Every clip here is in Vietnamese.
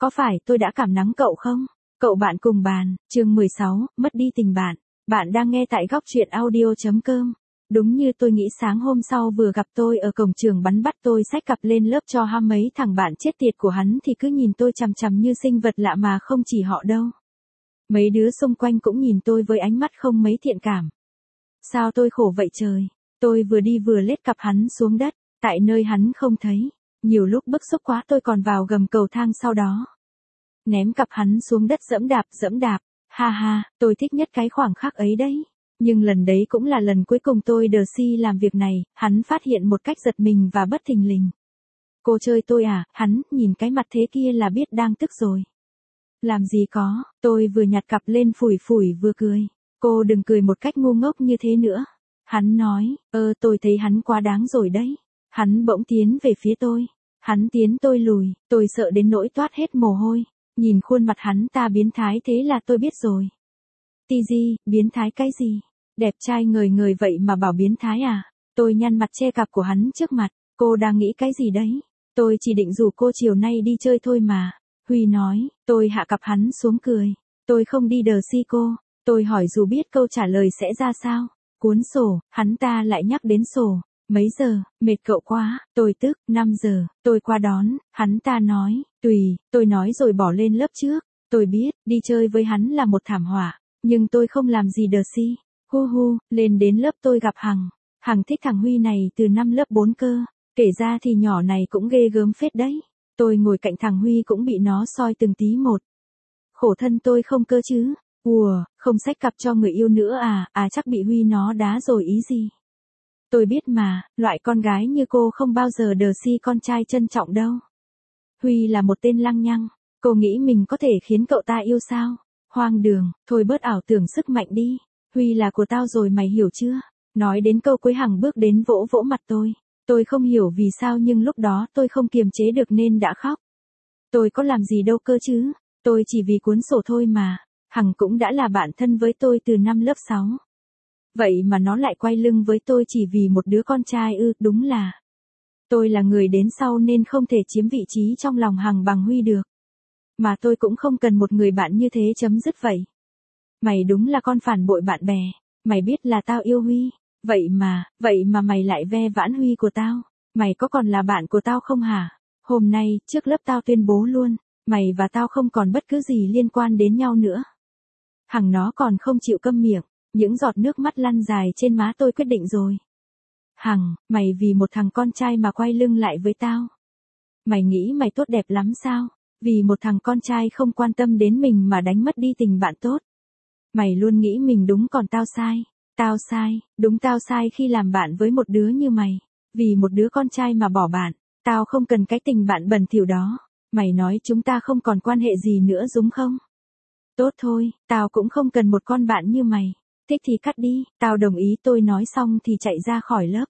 Có phải tôi đã cảm nắng cậu không? Cậu bạn cùng bàn, chương 16, mất đi tình bạn. Bạn đang nghe tại góc truyện audio.com. Đúng như tôi nghĩ, sáng hôm sau vừa gặp tôi ở cổng trường bắn bắt tôi xách cặp lên lớp cho mấy thằng bạn chết tiệt của hắn thì cứ nhìn tôi chằm chằm như sinh vật lạ, mà không chỉ họ đâu. Mấy đứa xung quanh cũng nhìn tôi với ánh mắt không mấy thiện cảm. Sao tôi khổ vậy trời? Tôi vừa đi vừa lết cặp hắn xuống đất, tại nơi hắn không thấy. Nhiều lúc bức xúc quá tôi còn vào gầm cầu thang sau đó ném cặp hắn xuống đất dẫm đạp. Ha ha, tôi thích nhất cái khoảng khắc ấy đấy. Nhưng lần đấy cũng là lần cuối cùng tôi đờ si làm việc này, hắn phát hiện một cách giật mình và bất thình lình. Cô chơi tôi à? Hắn nhìn cái mặt thế kia là biết đang tức rồi. Làm gì có, tôi vừa nhặt cặp lên phủi phủi vừa cười. Cô đừng cười một cách ngu ngốc như thế nữa. Hắn nói, tôi thấy hắn quá đáng rồi đấy. Hắn bỗng tiến về phía tôi. Hắn tiến tôi lùi, tôi sợ đến nỗi toát hết mồ hôi. Nhìn khuôn mặt hắn ta biến thái thế là tôi biết rồi. Tì, biến thái cái gì? Đẹp trai ngời ngời vậy mà bảo biến thái à? Tôi nhăn mặt che cặp của hắn trước mặt. Cô đang nghĩ cái gì đấy? Tôi chỉ định rủ cô chiều nay đi chơi thôi mà. Huy nói, tôi hạ cặp hắn xuống cười. Tôi không đi đờ si cô. Tôi hỏi dù biết câu trả lời sẽ ra sao. Cuốn sổ, hắn ta lại nhắc đến sổ. Mấy giờ, mệt cậu quá, tôi tức, 5 giờ, tôi qua đón, hắn ta nói, tùy, tôi nói rồi bỏ lên lớp trước. Tôi biết, đi chơi với hắn là một thảm họa, nhưng tôi không làm gì đờ si. Lên đến lớp tôi gặp Hằng. Hằng thích thằng Huy này từ năm lớp 4 cơ. Kể ra thì nhỏ này cũng ghê gớm phết đấy. Tôi ngồi cạnh thằng Huy cũng bị nó soi từng tí một. Khổ thân tôi không cơ chứ. Không xách cặp cho người yêu nữa à? Chắc bị Huy nó đá rồi ý gì. Tôi biết mà, loại con gái như cô không bao giờ đờ si con trai trân trọng đâu. Huy là một tên lăng nhăng, cô nghĩ mình có thể khiến cậu ta yêu sao? Hoang đường, thôi bớt ảo tưởng sức mạnh đi. Huy là của tao rồi, mày hiểu chưa? Nói đến câu cuối Hằng bước đến vỗ vỗ mặt tôi. Tôi không hiểu vì sao nhưng lúc đó tôi không kiềm chế được nên đã khóc. Tôi có làm gì đâu cơ chứ, tôi chỉ vì cuốn sổ thôi mà. Hằng cũng đã là bạn thân với tôi từ năm lớp 6. Vậy mà nó lại quay lưng với tôi chỉ vì một đứa con trai ư? Đúng là tôi là người đến sau nên không thể chiếm vị trí trong lòng Hằng bằng Huy được. Mà tôi cũng không cần một người bạn như thế, chấm dứt vậy. Mày đúng là con phản bội bạn bè. Mày biết là tao yêu Huy. Vậy mà mày lại ve vãn Huy của tao. Mày có còn là bạn của tao không hả? Hôm nay, trước lớp tao tuyên bố luôn. Mày và tao không còn bất cứ gì liên quan đến nhau nữa. Hằng nó còn không chịu câm miệng. Những giọt nước mắt lăn dài trên má. Tôi quyết định rồi. Hằng, mày vì một thằng con trai mà quay lưng lại với tao. Mày nghĩ mày tốt đẹp lắm sao? Vì một thằng con trai không quan tâm đến mình mà đánh mất đi tình bạn tốt. Mày luôn nghĩ mình đúng còn tao sai. Tao sai, đúng tao sai khi làm bạn với một đứa như mày. Vì một đứa con trai mà bỏ bạn. Tao không cần cái tình bạn bẩn thỉu đó. Mày nói chúng ta không còn quan hệ gì nữa đúng không? Tốt thôi, tao cũng không cần một con bạn như mày. Thích thì cắt đi, tao đồng ý. Tôi nói xong thì chạy ra khỏi lớp.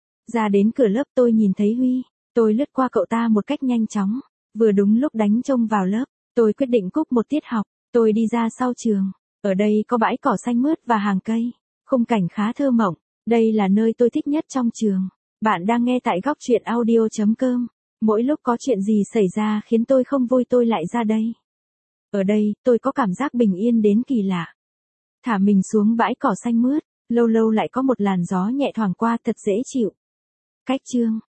Ra đến cửa lớp tôi nhìn thấy Huy. Tôi lướt qua cậu ta một cách nhanh chóng. Vừa đúng lúc đánh trông vào lớp. Tôi quyết định cúp một tiết học. Tôi đi ra sau trường. Ở đây có bãi cỏ xanh mướt và hàng cây. Khung cảnh khá thơ mộng. Đây là nơi tôi thích nhất trong trường. Bạn đang nghe tại góc truyện audio.com. Mỗi lúc có chuyện gì xảy ra khiến tôi không vui tôi lại ra đây. Ở đây, tôi có cảm giác bình yên đến kỳ lạ. Thả mình xuống bãi cỏ xanh mướt, lâu lâu lại có một làn gió nhẹ thoảng qua thật dễ chịu. Cách chương